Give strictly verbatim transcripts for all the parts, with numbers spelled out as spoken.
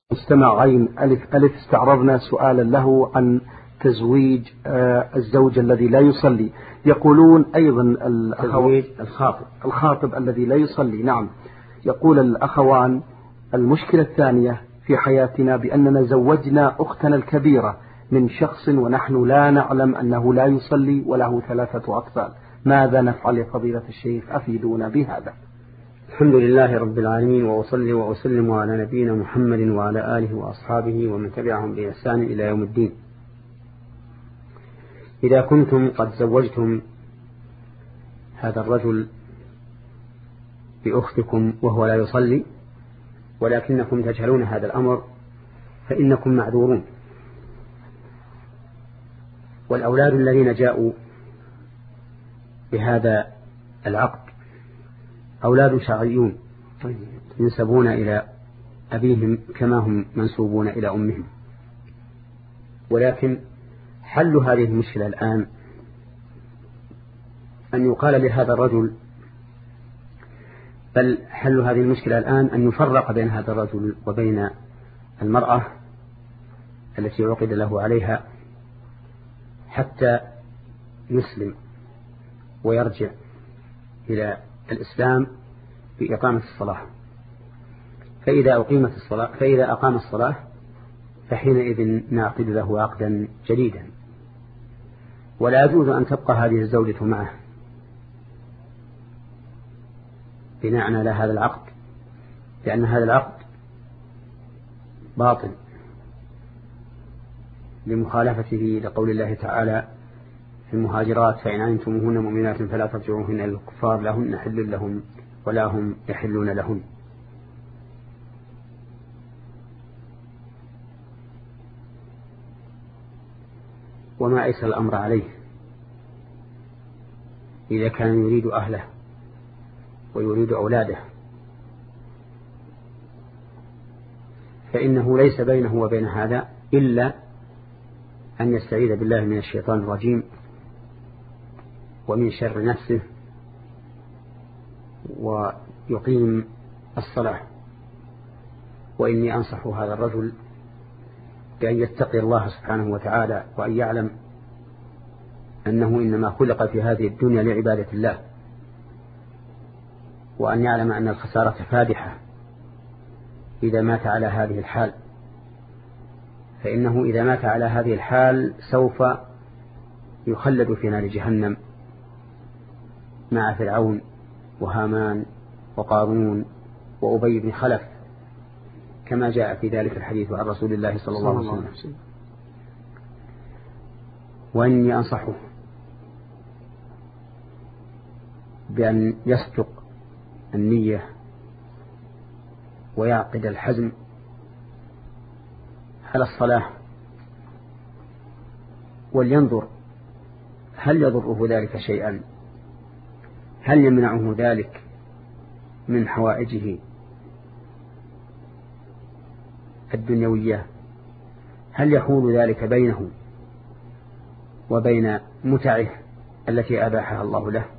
مستمع عين ألف ألف استعرضنا سؤالا له عن تزويج الزوج الذي لا يصلي. يقولون أيضا تزويج الخاطب الخاطب الذي لا يصلي. نعم. يقول الأخوان: المشكلة الثانية في حياتنا بأننا زوجنا أختنا الكبيرة من شخص ونحن لا نعلم أنه لا يصلي وله ثلاثة أطفال، ماذا نفعل يا فضيلة الشيخ؟ أفيدونا بهذا. الحمد لله رب العالمين، وأصلي وأسلم على نبينا محمد وعلى آله وأصحابه ومن تبعهم بإحسان إلى يوم الدين. إذا كنتم قد زوجتم هذا الرجل بأختكم وهو لا يصلي ولكنكم تجهلون هذا الأمر فإنكم معذورون. والأولاد الذين جاءوا بهذا العقد أولاد شرعيون ينسبون إلى أبيهم كما هم منسوبون إلى أمهم، ولكن حل هذه المشكلة الآن أن يقال لهذا الرجل، بل حل هذه المشكلة الآن أن يفرق بين هذا الرجل وبين المرأة التي عقد له عليها حتى يسلم ويرجع إلى الإسلام بإقامة الصلاة. فإذا أقيمت الصلاة فإذا أقام الصلاة فحينئذ نعقد له عقدا جديدا، ولا يجوز أن تبقى هذه الزوجة معه بناء على هذا العقد، لأن هذا العقد باطل لمخالفته لقول الله تعالى في المهاجرات: فإن علمتموهن مؤمنات فلا ترجعوهن إلى الكفار لهن حل لهم ولا هم يحلون لهن. وما أيسر الأمر عليه إذا كان يريد أهله ويريد أولاده، فإنه ليس بينه وبين هذا إلا أن يستعيذ بالله من الشيطان الرجيم ومن شر نفسه ويقيم الصلاة. وإني أنصح هذا الرجل بأن يتقي الله سبحانه وتعالى، وأن يعلم أنه إنما خلق في هذه الدنيا لعبادة الله، وأن يعلم أن الخسارة فادحة إذا مات على هذه الحال، فإنه إذا مات على هذه الحال سوف يخلد في نار جهنم مع فرعون وهامان وقارون وأبي بن خلف، كما جاء في ذلك الحديث عن رسول الله صلى الله عليه وسلم. وإني أنصحه بأن يصدق النية ويعقد الحزم على الصلاة، ولينظر هل يضره ذلك شيئا، هل يمنعه ذلك من حوائجه الدنيوية، هل يحول ذلك بينه وبين متعه التي أباحها الله له.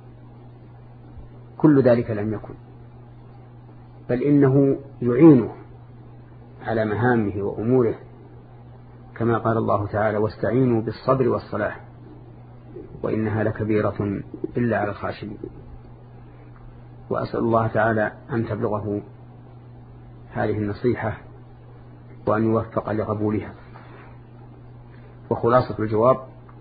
كل ذلك لم يكن، بل إنه يعينه على مهامه وأموره، كما قال الله تعالى: واستعينوا بالصبر والصلاة وإنها لكبيرة إلا على الخاشعين. وأسأل الله تعالى أن تبلغه هذه النصيحة وأن يوفق لقبولها. وخلاصة الجواب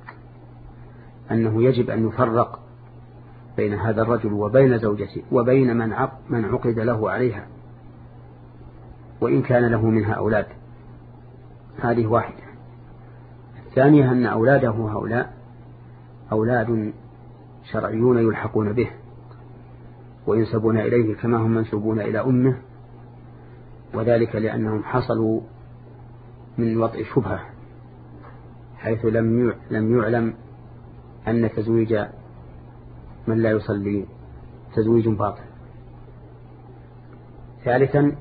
أنه يجب أن يفرق بين هذا الرجل وبين زوجته وبين من عقد له عليها، وإن كان له منها أولاد. هذه واحدة. الثانية أن أولاده هؤلاء أولاد شرعيون يلحقون به وينسبون إليه كما هم منسوبون إلى أمه، وذلك لأنهم حصلوا من وضع شبهة، حيث لم لم يعلم أن تزويج من لا يصلي تزويج باطل. ثالثا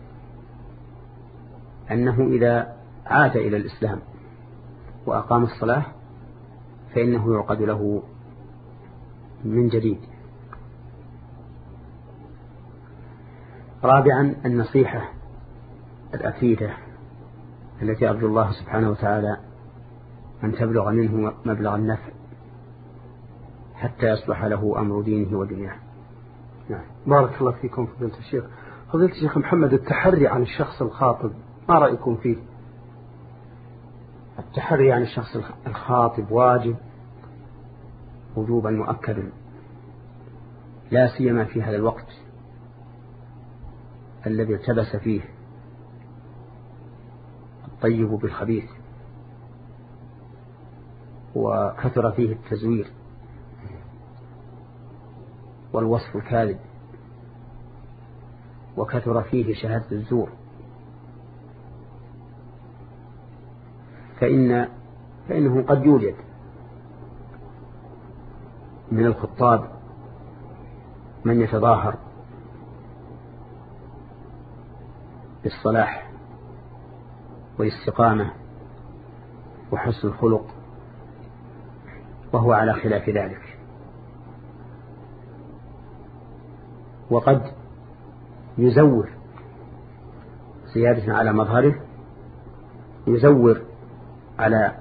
أنه إذا عاد إلى الإسلام وأقام الصلاة فإنه يعقد له من جديد. رابعا النصيحة الأفئدة التي أرجو الله سبحانه وتعالى أن تبلغ منه مبلغ النفع حتى يصلح له أمر دينه ودنياه. نعم. بارك الله فيكم فضيلة الشيخ. فضيلة الشيخ محمد، التحري عن الشخص الخاطب ما رأيكم فيه؟ التحري عن الشخص الخاطب واجب وجوبا مؤكدا، لا سيما في هذا الوقت الذي التبس فيه الطيب بالخبيث وكثر فيه التزوير والوصف الكاذب وكثر فيه شهادة الزور، فإن فإنه قد يوجد من الخطاب من يتظاهر بالصلاح والاستقامة وحسن الخلق وهو على خلاف ذلك، وقد يزور زيادة على مظهره، يزور على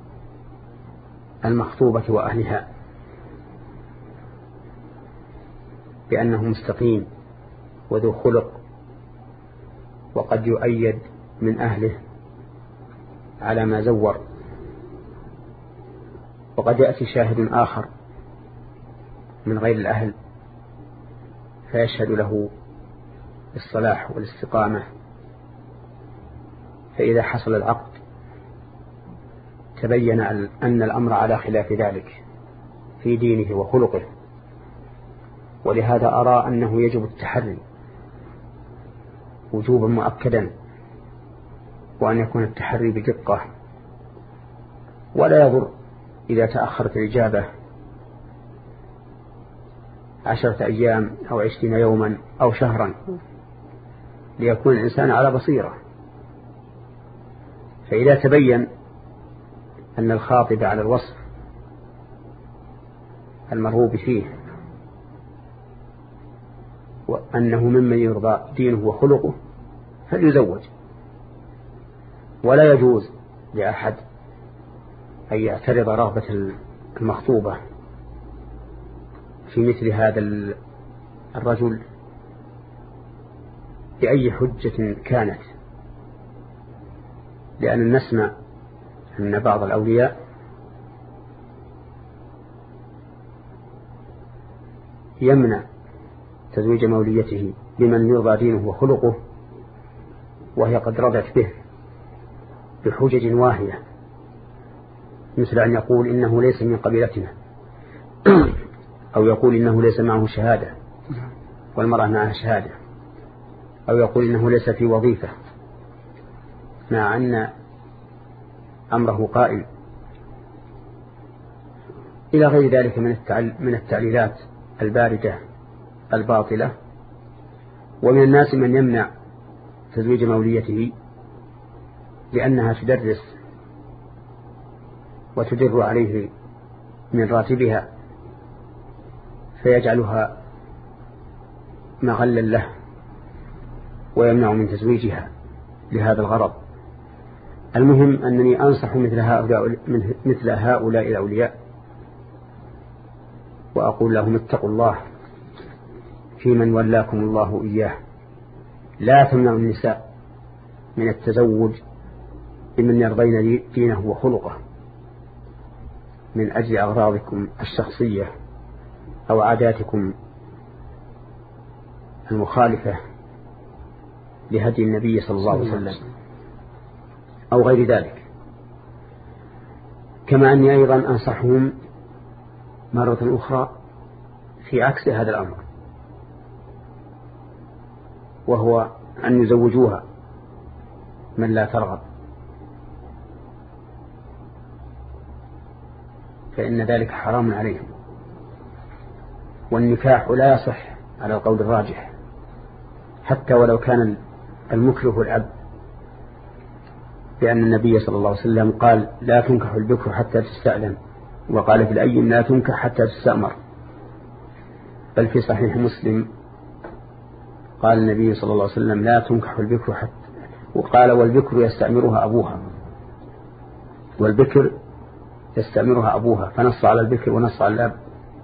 المخطوبة وأهلها بأنه مستقيم وذو خلق، وقد يؤيد من أهله على ما زور، وقد يأتي شاهد آخر من غير الأهل فيشهد له بالصلاح والاستقامة، فإذا حصل العقد تبين أن الأمر على خلاف ذلك في دينه وخلقه. ولهذا أرى أنه يجب التحري وجوبا مؤكدا، وأن يكون التحري بدقة، ولا يضر إذا تأخرت الإجابة عشرة أيام أو عشرين يوما أو شهرا، ليكون الإنسان على بصيرة. فإذا تبين أن الخاطب على الوصف المرغوب فيه وأنه ممن يرضى دينه وخلقه فليزوج، ولا يجوز لأحد أن يعترض رغبة المخطوبة في مثل هذا الرجل بأي حجة كانت، لأن نسمع أن بعض الأولياء يمنع تزويج موليته بمن يرضى دينه وخلقه وهي قد رضت به بحجج واهية، مثل أن يقول إنه ليس من قبيلتنا، أو يقول إنه ليس معه شهادة والمرأة معها شهادة، أو يقول إنه ليس في وظيفة، مع أن أمره قائم، إلى غير ذلك من التعليلات الباردة الباطلة. ومن الناس من يمنع تزويج موليته لأنها تدرس وتدر عليه من راتبها فيجعلها مغلا له ويمنع من تزويجها لهذا الغرض. المهم أنني أنصح مثل هؤلاء, مثل هؤلاء الأولياء وأقول لهم اتقوا الله في من ولاكم الله إياه، لا تمنعوا النساء من التزوج بمن يرضين دينه وخلقه من أجل أغراضكم الشخصية أو عاداتكم المخالفة لهدي النبي صلى الله عليه وسلم أو غير ذلك. كما أني أيضا أنصحهم مرة أخرى في عكس هذا الأمر، وهو أن يزوجوها من لا ترغب، فإن ذلك حرام عليهم، والنكاح لا يصح على القول الراجح حتى ولو كان المكره الأب، لأن النبي صلى الله عليه وسلم قال لا تنكح البكر حتى تستأذن، وقال في الأيم لا تنكح حتى تستأمر. بل في صحيح مسلم قال النبي صلى الله عليه وسلم لا تنكح البكر حتى وقال والبكر يستأمرها أبوها، والبكر يستأمرها أبوها، فنص على البكر ونص على الأب.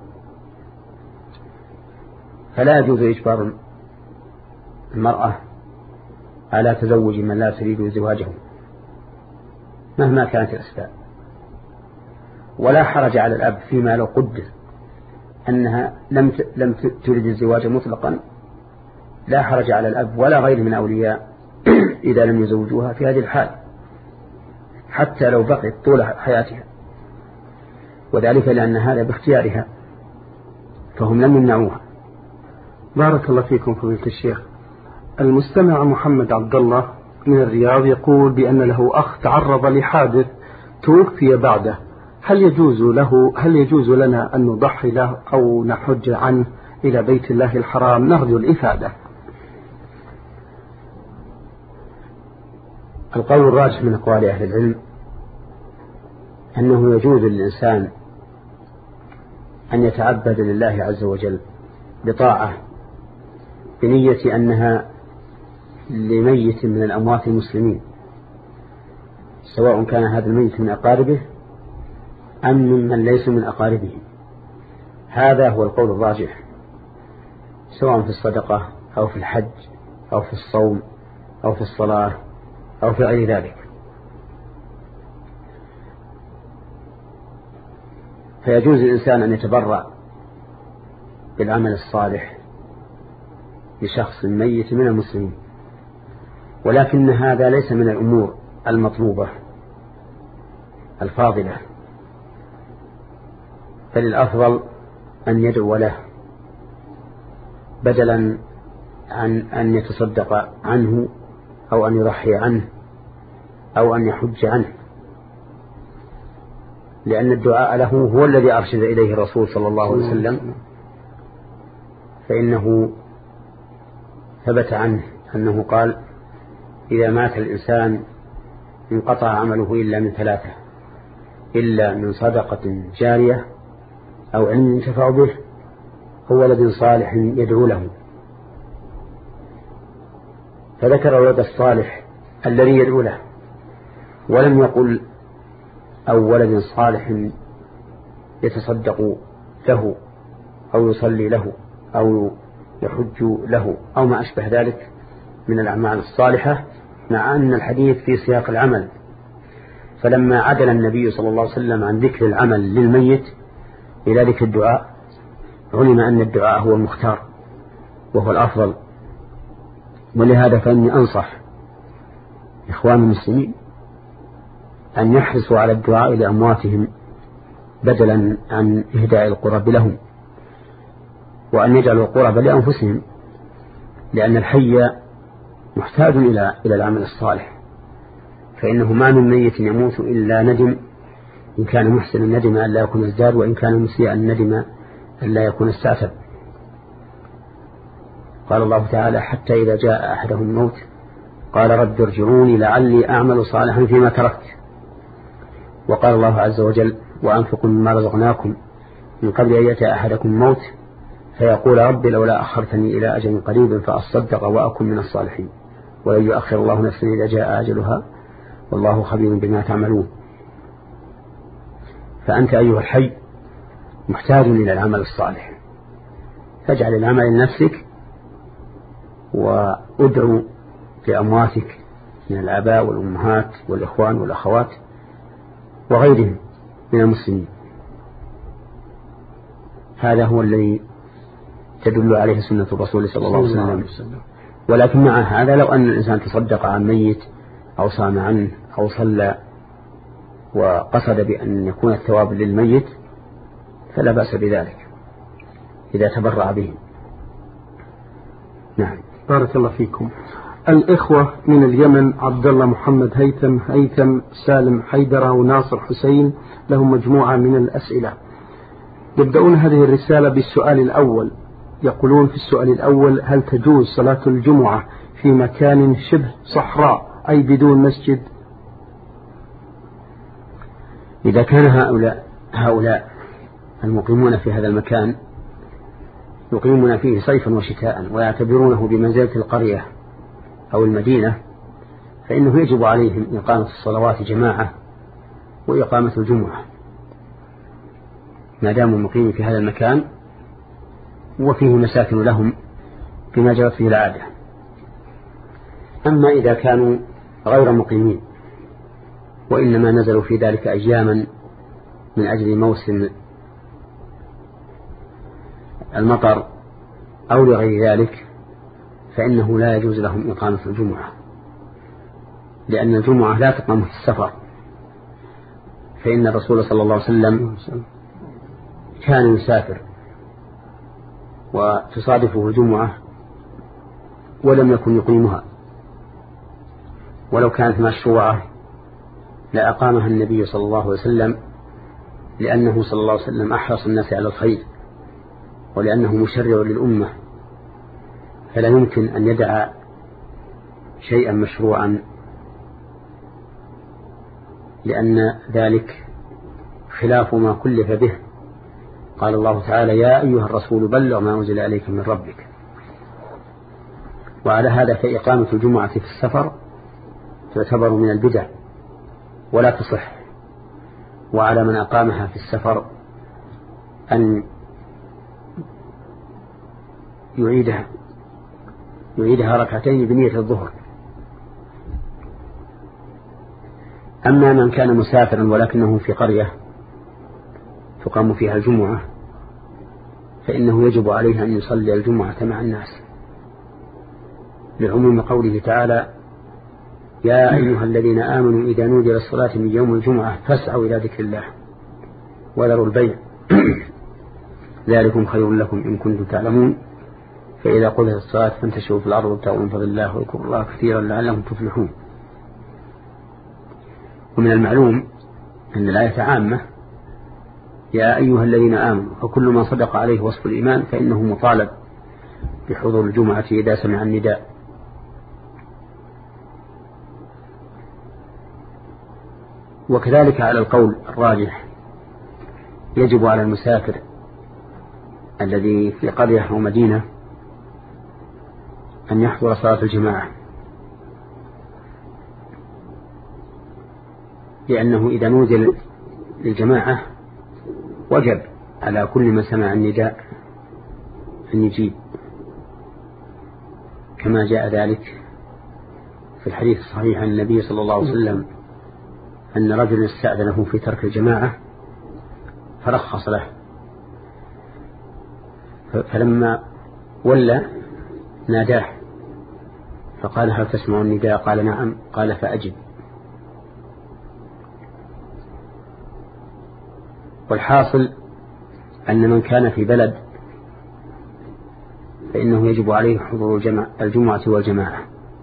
فلا يجوز إجبار المرأة على تزوج من لا تريد زواجه مهما كانت الأسباب، ولا حرج على الأب فيما لو قدر أنها لم لم تريد الزواج مطلقا، لا حرج على الأب ولا غيره من أولياء إذا لم يزوجوها في هذه الحال حتى لو بقيت طول حياتها، وذلك لأن هذا باختيارها فهم لم يمنعوها. بارك الله فيكم فضيلة الشيخ. المستمع محمد عبد الله من الرياض يقول بأن له أخ تعرض لحادث توفي بعده، هل يجوز له هل يجوز لنا أن نضحي له أو نحج عنه إلى بيت الله الحرام؟ نرجو الإفادة. القول الراجح من أقوال أهل العلم أنه يجوز للإنسان أن يتعبد لله عز وجل بطاعة بنية أنها لميت من الأموات المسلمين، سواء كان هذا الميت من أقاربه أم من ليس من أقاربه. هذا هو القول الراجح، سواء في الصدقة أو في الحج أو في الصوم أو في الصلاة أو في غير ذلك. فيجوز الإنسان أن يتبرع بالعمل الصالح لشخص ميت من المسلمين، ولكن هذا ليس من الأمور المطلوبة الفاضلة، فللأفضل أن يدعو له بدلا عن أن يتصدق عنه أو أن يضحي عنه أو أن يحج عنه، لأن الدعاء له هو الذي أرشد إليه الرسول صلى الله عليه وسلم، فإنه ثبت عنه أنه قال إذا مات الإنسان انقطع عمله إلا من ثلاثة، إلا من صدقة جارية أو علم ينتفع به أو ولد صالح يدعو له. فذكر الولد الصالح الذي يدعو له، ولم يقل أو ولد صالح يتصدق له أو يصلي له أو يحج له أو ما أشبه ذلك من الأعمال الصالحة، مع أن الحديث في سياق العمل. فلما عدل النبي صلى الله عليه وسلم عن ذكر العمل للميت إلى ذكر الدعاء، علم أن الدعاء هو المختار وهو الأفضل. ولهذا فإني أنصح إخوان المسلمين أن يحرصوا على الدعاء لأمواتهم بدلا عن إهداء القرب لهم، وأن يجعلوا القرب لأنفسهم، لأن الحي محتاج إلى إلى العمل الصالح، فإنه ما من ميت يموت إلا ندم، إن كان محسنا ندم أن لا يكون ازداد، وإن كان مسيئا ندم أن لا يكون استعتب. قال الله تعالى حتى إذا جاء أحدهم الموت قال رب ارجعوني لعلي أعمل صالحا فيما تركت. وقال الله عز وجل وأنفقوا مما رزقناكم من قبل أن يأتي أحدكم الموت فيقول رب لولا أخرتني إلى أجل قريب فأصدق وأكن من الصالحين ولن يؤخر الله نفسا إذا جاء أجلها والله خبير بما تعملون. فأنت أيها الحي محتاج إلى العمل الصالح، فاجعل العمل لنفسك وادعو لأمواتك من الآباء والأمهات والإخوان والأخوات وغيرهم من المسلمين. هذا هو الذي تدل عليه سنة الرسول صلى الله عليه وسلم. ولكن مع هذا لو أن الإنسان تصدق عن ميت أو صام عنه أو صلى وقصد بأن يكون الثواب للميت فلا بأس بذلك إذا تبرع به. نعم. بارك الله فيكم. الإخوة من اليمن عبد الله محمد هيثم هيثم سالم حيدرة وناصر حسين لهم مجموعة من الأسئلة. يبدأون هذه الرسالة بالسؤال الأول، يقولون في السؤال الأول: هل تجوز صلاة الجمعة في مكان شبه صحراء أي بدون مسجد؟ إذا كان هؤلاء هؤلاء المقيمون في هذا المكان يقيمون فيه صيفا وشتاء ويعتبرونه بمنزلة القرية أو المدينة، فإنه يجب عليهم إقامة الصلوات جماعة وإقامة الجمعة ما داموا مقيمين في هذا المكان وفيه مساكن لهم بما جرت فيه العادة. أما إذا كانوا غير مقيمين وإنما نزلوا في ذلك أياما من أجل موسم المطر أو لغير ذلك فإنه لا يجوز لهم إقامة الجمعة، لأن الجمعة لا تقام في السفر. فإن الرسول صلى الله عليه وسلم كان يسافر وتصادفه الجمعة ولم يكن يقيمها، ولو كانت مشروعة لأقامها النبي صلى الله عليه وسلم، لأنه صلى الله عليه وسلم أحرص الناس على الخير ولأنه مشرع للأمة، فلا يمكن أن يدع شيئا مشروعا، لأن ذلك خلاف ما كلف به. قال الله تعالى: يا أيها الرسول بلغ ما أنزل إليك من ربك. وعلى هذا فإقامة الجمعة في السفر تعتبر من البدع ولا تصح، وعلى من أقامها في السفر أن يعيدها يعيدها ركعتين بنية الظهر. أما من كان مسافرا ولكنه في قرية تقام فيها الجمعة فإنه يجب عليه أن يصلي الجمعة مع الناس، لعموم قوله تعالى: يا أيها الذين آمنوا إذا نودي للصلاة من يوم الجمعة فاسعوا إلى ذكر الله وذروا البيع ذلكم خير لكم إن كنتم تعلمون، فإذا قضيت الصلاة فانتشروا في الأرض وابتغوا من فضل الله واذكروا الله كثيرا لعلكم تفلحون. ومن المعلوم أن الآية عامة: يا أيها الذين آمنوا، فكل من صدق عليه وصف الإيمان فإنه مطالب بحضور الجمعة إذا سمع النداء. وكذلك على القول الراجح يجب على المسافر الذي في قرية أو مدينة أن يحضر صلاة الجماعة، لأنه إذا نودي للجماعة وجب على كل من سمع النداء أن يجيب، كما جاء ذلك في الحديث الصحيح عن النبي صلى الله عليه وسلم أن رجل استأذنه في ترك الجماعة فرخص له، فلما ولى ناداه فقال: هل تسمع النداء؟ قال: نعم. قال: فأجب. والحاصل أن من كان في بلد فإنه يجب عليه حضور الجمعة والجماعة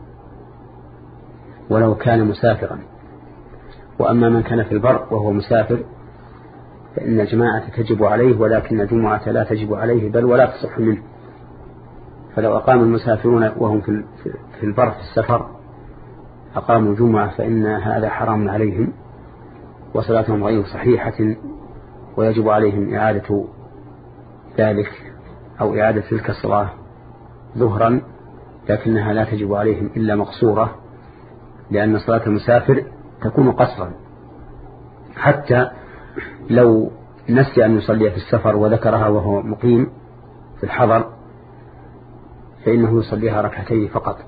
ولو كان مسافرا. وأما من كان في البر وهو مسافر فإن الجماعة تجب عليه ولكن الجمعة لا تجب عليه بل ولا تصح منه. فلو أقام المسافرون وهم في البر في السفر أقاموا الجمعة فإن هذا حرام عليهم وصلاتهم غير صحيحة، ويجب عليهم إعادة ذلك أو إعادة تلك الصلاة ظهرا، لكنها لا تجب عليهم إلا مقصورة، لأن صلاة المسافر تكون قصرا، حتى لو نسي أن يصلي في السفر وذكرها وهو مقيم في الحضر فإنه يصليها ركعتين فقط،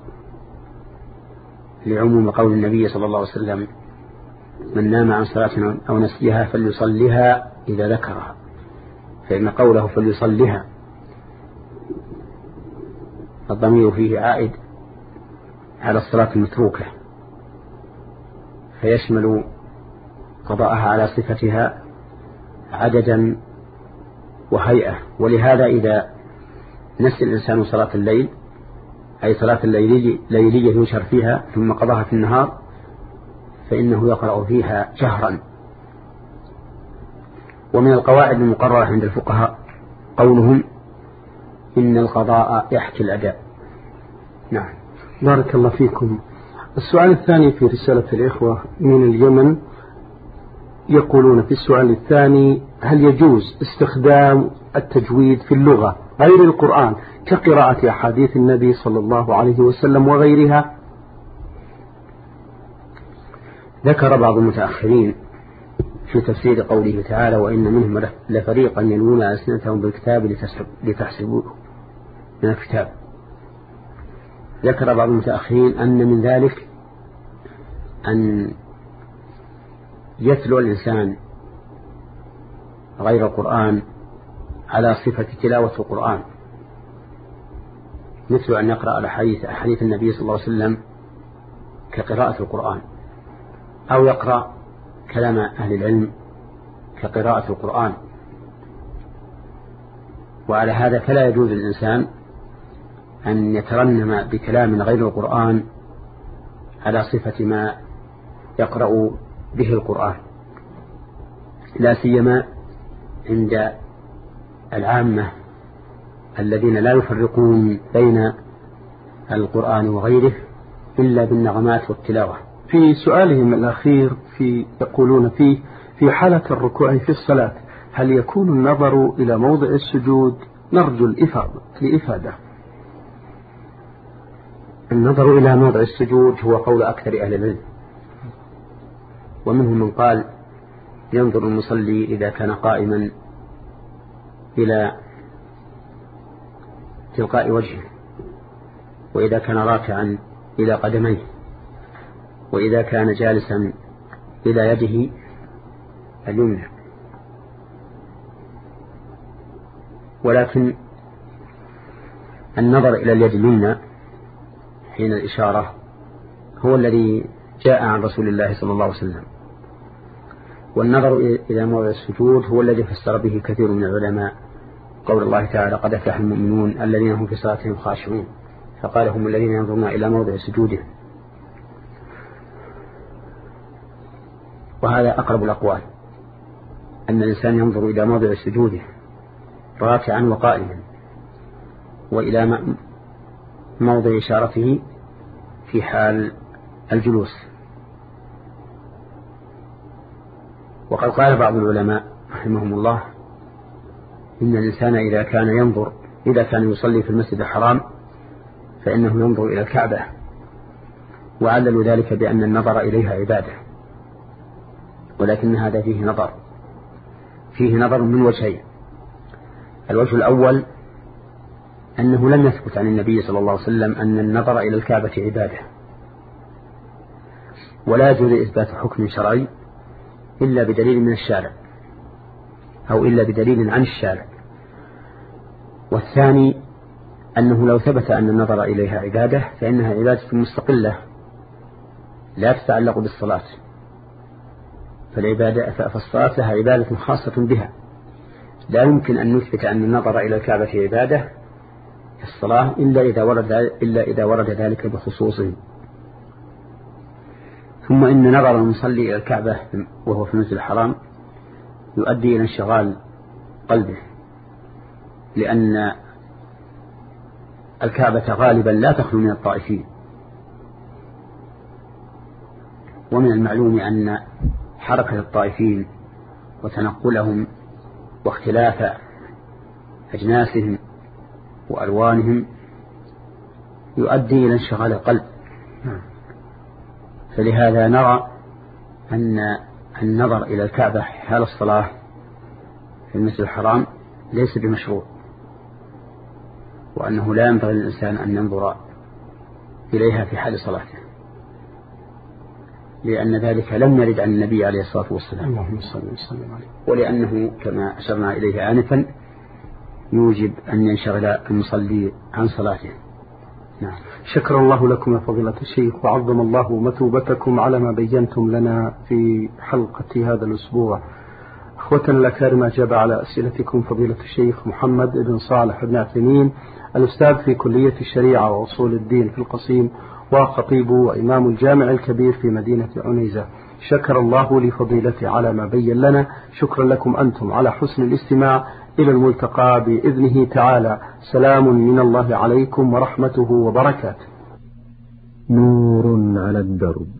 لعموم قول النبي صلى الله عليه وسلم: من نام عن صلاة أو نسيها فليصليها إذا ذكرها، فإن قوله فليصليها الضمير فيه عائد على الصلاة المتروكة، فيشمل قضاءها على صفتها عددا وهيئة. ولهذا إذا نسي الإنسان صلاة الليل أي صلاة الليلية يشهر فيها ثم قضاها في النهار فإنه يقرأ فيها جهرا. ومن القواعد المقررة عند الفقهاء قولهم: إن القضاء يحكي الأداء. نعم. بارك الله فيكم. السؤال الثاني في رسالة الإخوة من اليمن يقولون في السؤال الثاني: هل يجوز استخدام التجويد في اللغة غير القرآن كقراءة أحاديث النبي صلى الله عليه وسلم وغيرها؟ ذكر بعض المتأخرين في تفسير قوله تعالى وإن منهم لفريقا يلوون ألسنتهم بالكتاب لتحسبوه من الكتاب. ذكر بعض المتأخرين أن من ذلك أن يتلو الإنسان غير القرآن على صفة تلاوة القرآن، مثل أن يقرأ الحديث حديث النبي صلى الله عليه وسلم كقراءة القرآن، أو يقرأ كلام أهل العلم كقراءة القرآن. وعلى هذا فلا يجوز للإنسان أن يترنم بكلام غير القرآن على صفة ما يقرأ به القرآن، لا سيما عند العامة الذين لا يفرقون بين القرآن وغيره إلا بالنغمات والتلاوة. في سؤالهم الأخير في يقولون فيه في حالة الركوع في الصلاة هل يكون النظر إلى موضع السجود؟ نرجو الإفادة لإفادة. النظر إلى موضع السجود هو قول أكثر أهل العلم، ومنهم من قال ينظر المصلي إذا كان قائما إلى تلقاء وجهه، وإذا كان راكعا إلى قدميه، وإذا كان جالسا إلى يده اليمنى. ولكن النظر إلى اليد اليمنى حين الإشارة هو الذي جاء عن رسول الله صلى الله عليه وسلم، والنظر إلى موضع السجود هو الذي فسر به كثير من العلماء قول الله تعالى قد أفلح المؤمنون الذين هم في صلاتهم خاشعون، فقال هم الذين ينظرون إلى موضع سجودهم. وهذا أقرب الأقوال، أن الإنسان ينظر إلى موضع سجوده راكعا وقائما، وإلى موضع إشارته في حال الجلوس. وقد قال بعض العلماء رحمهم الله إن الإنسان إذا كان ينظر إذا كان يصلي في المسجد الحرام فإنه ينظر إلى الكعبة، وعللوا ذلك بأن النظر إليها عبادة، ولكن هذا فيه نظر فيه نظر من وجهين. الوجه الأول أنه لم يثبت عن النبي صلى الله عليه وسلم أن النظر إلى الكعبة عبادة، ولا يجوز إثبات حكم شرعي إلا بدليل من الشارع أو إلا بدليل عن الشارع. والثاني أنه لو ثبت أن النظر إليها عبادة فإنها عبادة مستقلة لا تتعلق بالصلاة، فالعبادة فالصلاة لها عبادة خاصة بها، لا يمكن أن نثبت أن النظر إلى الكعبة عبادة في الصلاة إلا إذا ورد إلا إذا ورد ذلك بخصوصه. ثم إن نظر المصلي إلى الكعبة وهو في المسجد الحرام يؤدي إلى انشغال قلبه، لأن الكعبة غالبا لا تخلو من الطائفين، ومن المعلوم أن حركة الطائفين وتنقلهم واختلاف أجناسهم وألوانهم يؤدي إلى انشغال القلب. فلهذا نرى أن النظر إلى الكعبة حال الصلاة في المسجد الحرام ليس بمشروع، وأنه لا ينبغي للإنسان أن ينظر إليها في حال صلاته، لأن ذلك لم يرد عن النبي عليه الصلاة والسلام، اللهم صل وسلم عليه، ولأنه كما أشرنا إليه آنفا يوجب أن ينشغل المصلي عن صلاته. نعم. شكر الله لكم يا فضيلة الشيخ، وعظم الله مثوبتكم على ما بينتم لنا في حلقة هذا الأسبوع. أخوتنا الأكارم، أجاب على أسئلتكم فضيلة الشيخ محمد بن صالح بن عثيمين، الأستاذ في كلية الشريعة وأصول الدين في القصيم، وخطيب وإمام الجامع الكبير في مدينة عنيزة. شكر الله لفضيلته على ما بين لنا. شكرا لكم أنتم على حسن الاستماع. إلى الملتقى بإذنه تعالى. سلام من الله عليكم ورحمته وبركاته. نور على الدرب.